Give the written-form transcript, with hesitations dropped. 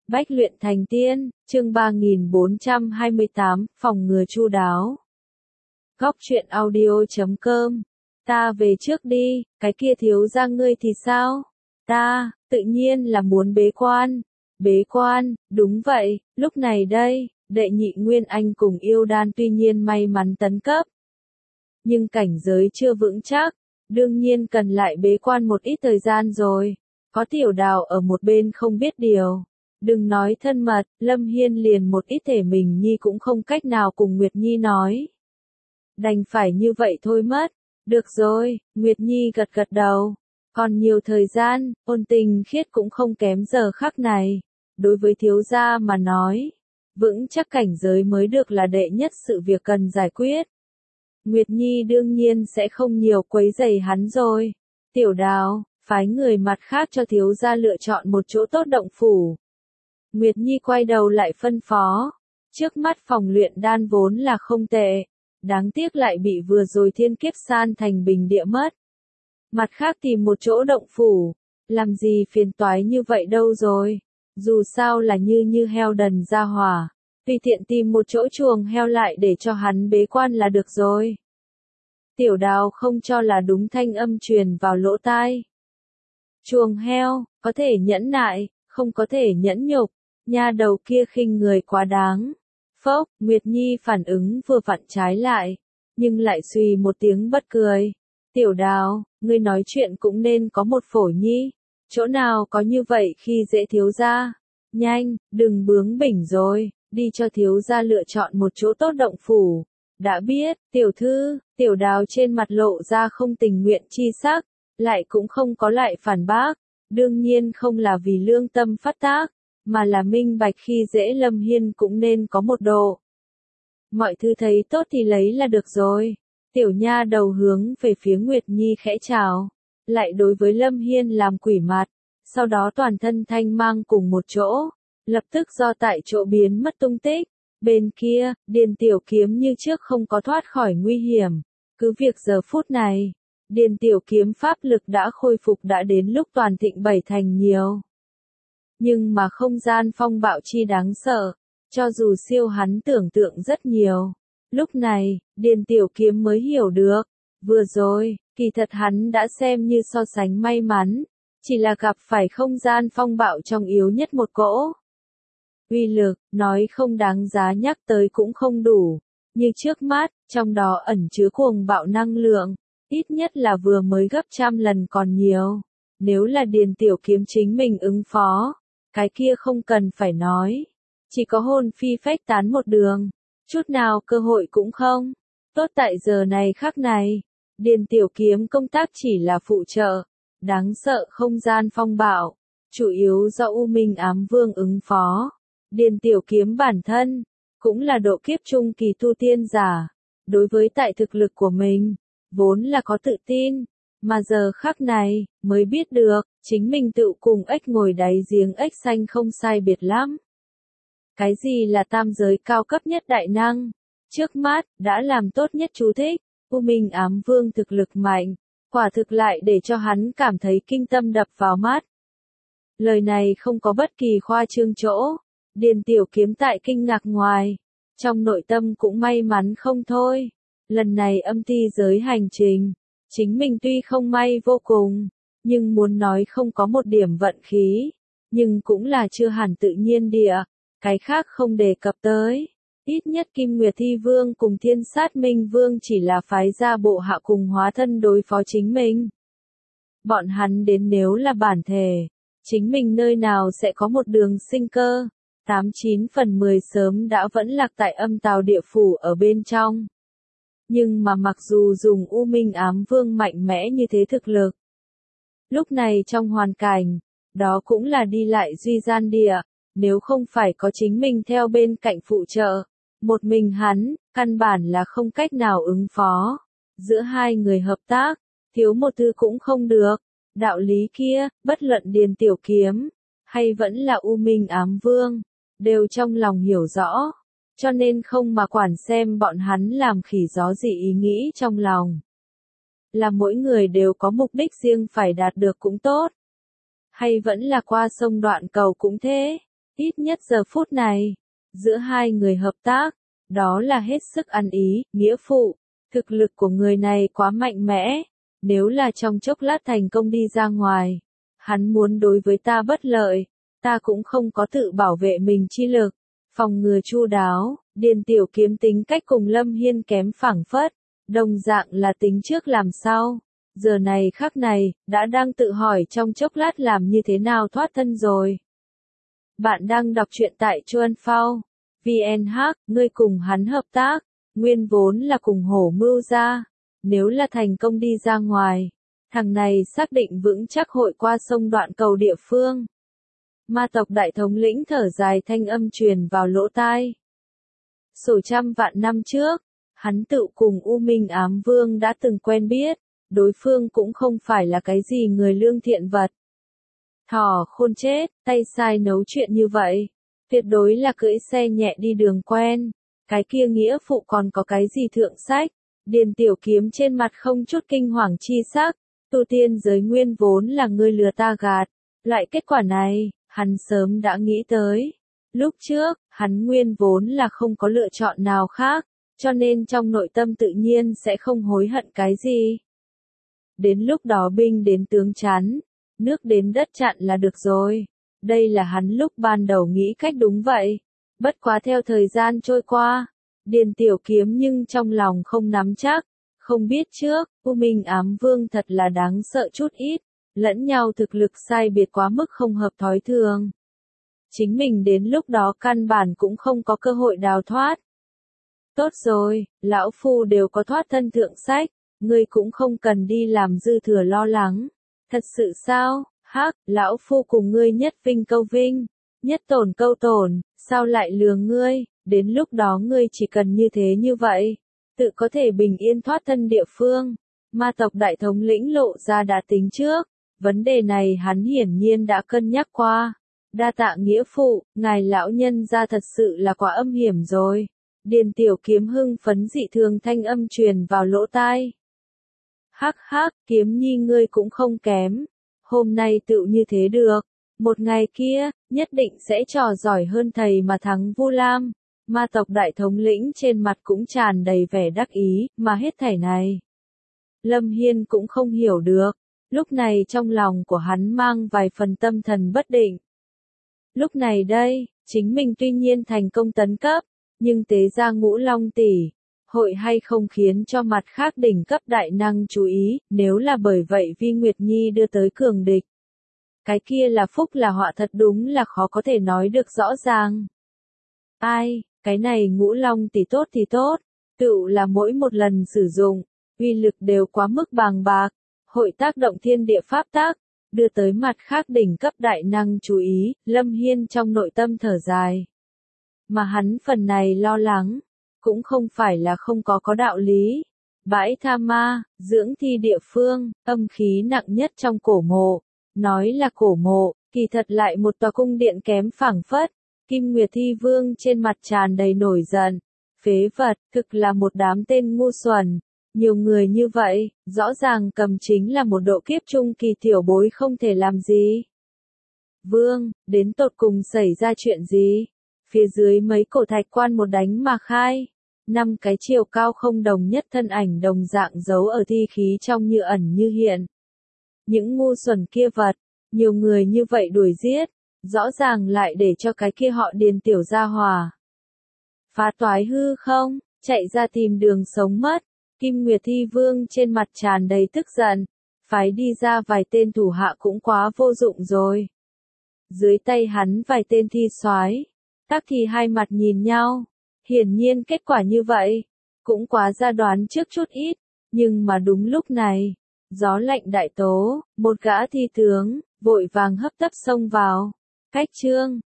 Bách luyện thành tiên, chương 3428, phòng ngừa chu đáo. Góc truyện audio.com. Ta về trước đi, cái kia thiếu gia ngươi thì sao? Ta, tự nhiên là muốn bế quan. Bế quan, đúng vậy, lúc này đây, đệ nhị Nguyên Anh cùng yêu đan tuy nhiên may mắn tấn cấp. Nhưng cảnh giới chưa vững chắc, đương nhiên cần lại bế quan một ít thời gian rồi. Có Tiểu Đào ở một bên không biết điều. Đừng nói thân mật, Lâm Hiên liền một ít thể mình nhi cũng không cách nào cùng Nguyệt Nhi nói. Đành phải như vậy thôi mất. Được rồi, Nguyệt Nhi gật gật đầu. Còn nhiều thời gian, ôn tình khiết cũng không kém giờ khắc này. Đối với thiếu gia mà nói, vững chắc cảnh giới mới được là đệ nhất sự việc cần giải quyết. Nguyệt Nhi đương nhiên sẽ không nhiều quấy rầy hắn rồi. Tiểu Đào, phái người mặt khác cho thiếu gia lựa chọn một chỗ tốt động phủ. Nguyệt Nhi quay đầu lại phân phó. Trước mắt phòng luyện đan vốn là không tệ. Đáng tiếc lại bị vừa rồi thiên kiếp san thành bình địa mất. Mặt khác tìm một chỗ động phủ. Làm gì phiền toái như vậy đâu rồi. Dù sao là như heo đần ra hỏa. Tùy tiện tìm một chỗ chuồng heo lại để cho hắn bế quan là được rồi. Tiểu Đào không cho là đúng thanh âm truyền vào lỗ tai. Chuồng heo, có thể nhẫn nại, không có thể nhẫn nhục. Nha đầu kia khinh người quá đáng. Phốc, Nguyệt Nhi phản ứng vừa vặn trái lại, nhưng lại suy một tiếng bất cười. Tiểu Đào, ngươi nói chuyện cũng nên có một phổi nhi. Chỗ nào có như vậy khi dễ thiếu gia. Nhanh, đừng bướng bỉnh rồi, đi cho thiếu gia lựa chọn một chỗ tốt động phủ. Đã biết, tiểu thư, Tiểu Đào trên mặt lộ ra không tình nguyện chi sắc, lại cũng không có lại phản bác. Đương nhiên không là vì lương tâm phát tác, mà là minh bạch khi dễ Lâm Hiên cũng nên có một độ. Mọi thứ thấy tốt thì lấy là được rồi. Tiểu nha đầu hướng về phía Nguyệt Nhi khẽ chào, lại đối với Lâm Hiên làm quỷ mặt, sau đó toàn thân thanh mang cùng một chỗ, lập tức do tại chỗ biến mất tung tích. Bên kia, Điền Tiểu Kiếm như trước không có thoát khỏi nguy hiểm. Cứ việc giờ phút này, Điền Tiểu Kiếm pháp lực đã khôi phục đã đến lúc toàn thịnh bảy thành nhiều. Nhưng mà không gian phong bạo chi đáng sợ, cho dù siêu hắn tưởng tượng rất nhiều. Lúc này, Điền Tiểu Kiếm mới hiểu được, vừa rồi, kỳ thật hắn đã xem như so sánh may mắn, chỉ là gặp phải không gian phong bạo trong yếu nhất một cỗ. Uy lực, nói không đáng giá nhắc tới cũng không đủ, như trước mắt, trong đó ẩn chứa cuồng bạo năng lượng, ít nhất là vừa mới gấp trăm lần còn nhiều. Nếu là Điền Tiểu Kiếm chính mình ứng phó, cái kia không cần phải nói, chỉ có hồn phi phách tán một đường, chút nào cơ hội cũng không. Tốt tại giờ này khắc này, Điền Tiểu Kiếm công tác chỉ là phụ trợ, đáng sợ không gian phong bạo, chủ yếu do U Minh Ám Vương ứng phó. Điền Tiểu Kiếm bản thân, cũng là độ kiếp trung kỳ tu tiên giả, đối với tại thực lực của mình, vốn là có tự tin, mà giờ khắc này, mới biết được, chính mình tự cùng ếch ngồi đáy giếng ếch xanh không sai biệt lắm. Cái gì là tam giới cao cấp nhất đại năng? Trước mắt, đã làm tốt nhất chú thích, U Minh Ám Vương thực lực mạnh, quả thực lại để cho hắn cảm thấy kinh tâm đập vào mắt. Lời này không có bất kỳ khoa trương chỗ, Điền Tiểu Kiếm tại kinh ngạc ngoài, trong nội tâm cũng may mắn không thôi. Lần này âm ti giới hành trình, chính mình tuy không may vô cùng, nhưng muốn nói không có một điểm vận khí, nhưng cũng là chưa hẳn tự nhiên địa, cái khác không đề cập tới. Ít nhất Kim Nguyệt Thi Vương cùng Thiên Sát Minh Vương chỉ là phái ra bộ hạ cùng hóa thân đối phó chính mình. Bọn hắn đến nếu là bản thể, chính mình nơi nào sẽ có một đường sinh cơ, 89 phần 10 sớm đã vẫn lạc tại âm tào địa phủ ở bên trong. Nhưng mà mặc dù dùng U Minh Ám Vương mạnh mẽ như thế thực lực, lúc này trong hoàn cảnh, đó cũng là đi lại duy gian địa, nếu không phải có chính mình theo bên cạnh phụ trợ, một mình hắn, căn bản là không cách nào ứng phó. Giữa hai người hợp tác, thiếu một thứ cũng không được. Đạo lý kia, bất luận Điền Tiểu Kiếm, hay vẫn là U Minh Ám Vương, đều trong lòng hiểu rõ, cho nên không mà quản xem bọn hắn làm khỉ gió gì ý nghĩ trong lòng. Là mỗi người đều có mục đích riêng phải đạt được cũng tốt. Hay vẫn là qua sông đoạn cầu cũng thế. Ít nhất giờ phút này, giữa hai người hợp tác, đó là hết sức ăn ý, nghĩa phụ. Thực lực của người này quá mạnh mẽ, nếu là trong chốc lát thành công đi ra ngoài, hắn muốn đối với ta bất lợi, ta cũng không có tự bảo vệ mình chi lực. Phòng ngừa chu đáo, Điền Tiểu Kiếm tính cách cùng Lâm Hiên kém phảng phất, đồng dạng là tính trước làm sau. Giờ này khắc này, đã đang tự hỏi trong chốc lát làm như thế nào thoát thân rồi. Bạn đang đọc truyện tại Chuan Phao. VNH, ngươi cùng hắn hợp tác, nguyên vốn là cùng hổ mưu ra. Nếu là thành công đi ra ngoài, thằng này xác định vững chắc hội qua sông đoạn cầu địa phương. Ma tộc đại thống lĩnh thở dài thanh âm truyền vào lỗ tai. Sổ trăm vạn năm trước, hắn tự cùng U Minh Ám Vương đã từng quen biết, đối phương cũng không phải là cái gì người lương thiện vật. Thỏ khôn chết, tay sai nấu chuyện như vậy, tuyệt đối là cưỡi xe nhẹ đi đường quen, cái kia nghĩa phụ còn có cái gì thượng sách. Điền Tiểu Kiếm trên mặt không chút kinh hoàng chi sắc, tu tiên giới nguyên vốn là ngươi lừa ta gạt, lại kết quả này, hắn sớm đã nghĩ tới. Lúc trước, hắn nguyên vốn là không có lựa chọn nào khác, cho nên trong nội tâm tự nhiên sẽ không hối hận cái gì. Đến lúc đó binh đến tướng chắn, nước đến đất chặn là được rồi. Đây là hắn lúc ban đầu nghĩ cách đúng vậy. Bất quá theo thời gian trôi qua, Điền Tiểu Kiếm nhưng trong lòng không nắm chắc, không biết trước, U Minh Ám Vương thật là đáng sợ chút ít, lẫn nhau thực lực sai biệt quá mức không hợp thói thường. Chính mình đến lúc đó căn bản cũng không có cơ hội đào thoát. Tốt rồi, lão phu đều có thoát thân thượng sách, ngươi cũng không cần đi làm dư thừa lo lắng. Thật sự sao? Hắc, lão phu cùng ngươi nhất vinh câu vinh, nhất tổn câu tổn, sao lại lừa ngươi, đến lúc đó ngươi chỉ cần như thế như vậy, tự có thể bình yên thoát thân địa phương. Ma tộc đại thống lĩnh lộ ra đã tính trước, vấn đề này hắn hiển nhiên đã cân nhắc qua. Đa tạ nghĩa phụ, ngài lão nhân ra thật sự là quá âm hiểm rồi. Điền Tiểu Kiếm hưng phấn dị thường thanh âm truyền vào lỗ tai. Hắc hắc, Kiếm nhi ngươi cũng không kém. Hôm nay tựu như thế được. Một ngày kia, nhất định sẽ trò giỏi hơn thầy mà thắng Vu Lam. Ma tộc đại thống lĩnh trên mặt cũng tràn đầy vẻ đắc ý, mà hết thảy này. Lâm Hiên cũng không hiểu được. Lúc này trong lòng của hắn mang vài phần tâm thần bất định. Lúc này đây, chính mình tuy nhiên thành công tấn cấp, nhưng tế ra Ngũ Long tỷ, hội hay không khiến cho mặt khác đỉnh cấp đại năng chú ý, nếu là bởi vậy Vi Nguyệt Nhi đưa tới cường địch. Cái kia là phúc là họa thật đúng là khó có thể nói được rõ ràng. Ai, cái này Ngũ Long tỷ tốt thì tốt, tựu là mỗi một lần sử dụng, uy lực đều quá mức bàng bạc, hội tác động thiên địa pháp tác, đưa tới mặt khác đỉnh cấp đại năng chú ý, Lâm Hiên trong nội tâm thở dài. Mà hắn phần này lo lắng, cũng không phải là không có đạo lý. Bãi Tha Ma, dưỡng thi địa phương, âm khí nặng nhất trong cổ mộ. Nói là cổ mộ, kỳ thật lại một tòa cung điện kém phảng phất. Kim Nguyệt Thi Vương trên mặt tràn đầy nổi giận. Phế vật, thực là một đám tên ngu xuẩn. Nhiều người như vậy, rõ ràng cầm chính là một độ kiếp trung kỳ tiểu bối không thể làm gì. Vương, đến tột cùng xảy ra chuyện gì? Phía dưới mấy cổ thạch quan một đánh mà khai. 5 cái chiều cao không đồng nhất thân ảnh đồng dạng giấu ở thi khí trong như ẩn như hiện. Những ngu xuẩn kia vật, nhiều người như vậy đuổi giết, rõ ràng lại để cho cái kia họ Điền tiểu gia hòa. Phá toái hư không, chạy ra tìm đường sống mất. Kim Nguyệt Thi Vương trên mặt tràn đầy tức giận, phái đi ra vài tên thủ hạ cũng quá vô dụng rồi. Dưới tay hắn vài tên thi soái, Tắc thì hai mặt nhìn nhau, hiển nhiên kết quả như vậy, cũng quá ra đoán trước chút ít, nhưng mà đúng lúc này, gió lạnh đại tố, một gã thi tướng, vội vàng hấp tấp xông vào. Cách chương,